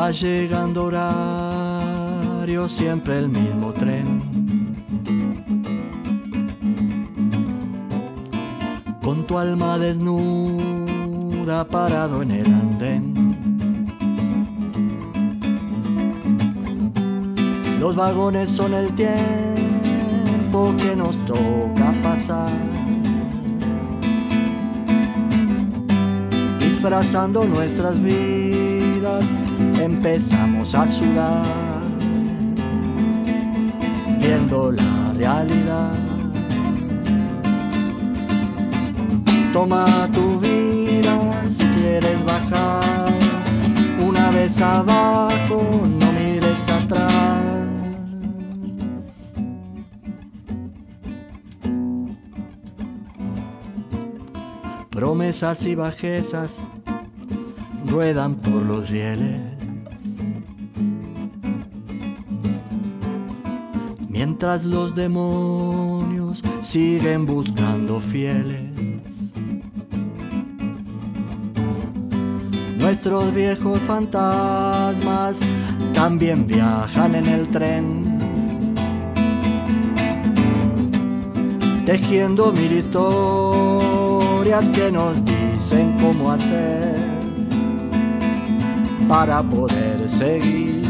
Va llegando horario, siempre el mismo tren. Con tu alma desnuda parado en el andén. Los vagones son el tiempo que nos toca pasar, disfrazando nuestras vidas, empezamos a sudar, viendo la realidad. Toma tu vida si quieres bajar, una vez abajo, no mires atrás. Promesas y bajezas ruedan por los rieles, mientras los demonios siguen buscando fieles. Nuestros viejos fantasmas también viajan en el tren, tejiendo mil historias que nos dicen cómo hacer para poder seguir.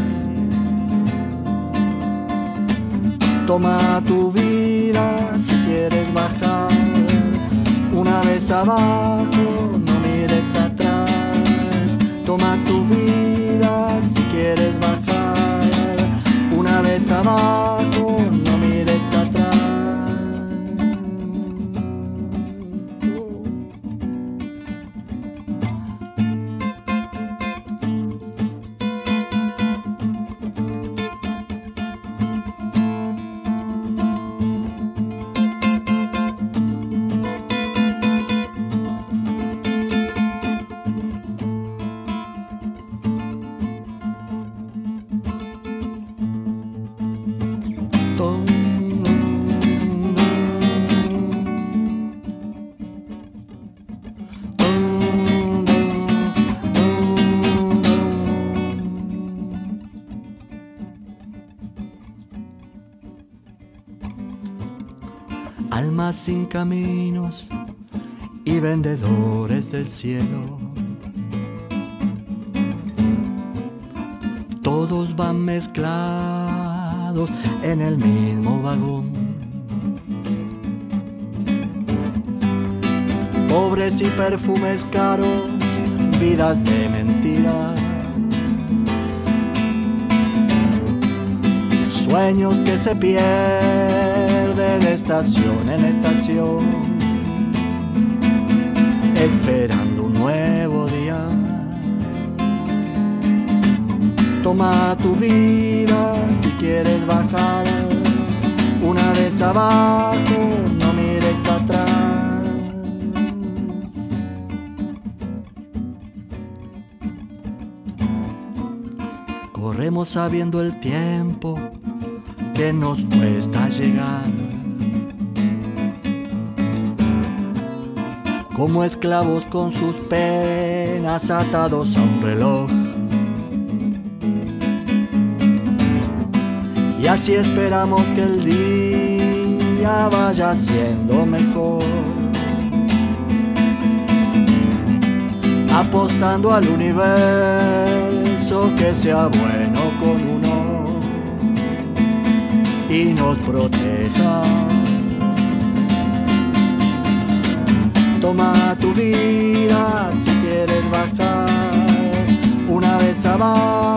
Toma tu vida si quieres bajar, una vez abajo, no mires atrás. Toma tu vida si quieres bajar, una vez abajo, no mires atrás. Almas sin caminos y vendedores del cielo, todos van mezclados en el mismo vagón. Pobres y perfumes caros, vidas de mentira, sueños que se pierden de estación en estación, esperando un nuevo día. Toma tu vida si quieres bajar, una vez abajo, no mires atrás. Corremos sabiendo el tiempo que nos cuesta llegar, como esclavos con sus penas atados a un reloj. Y así esperamos que el día vaya siendo mejor, apostando al universo que sea bueno con uno y nos proteja. Toma tu vida si quieres bajar, una vez abajo,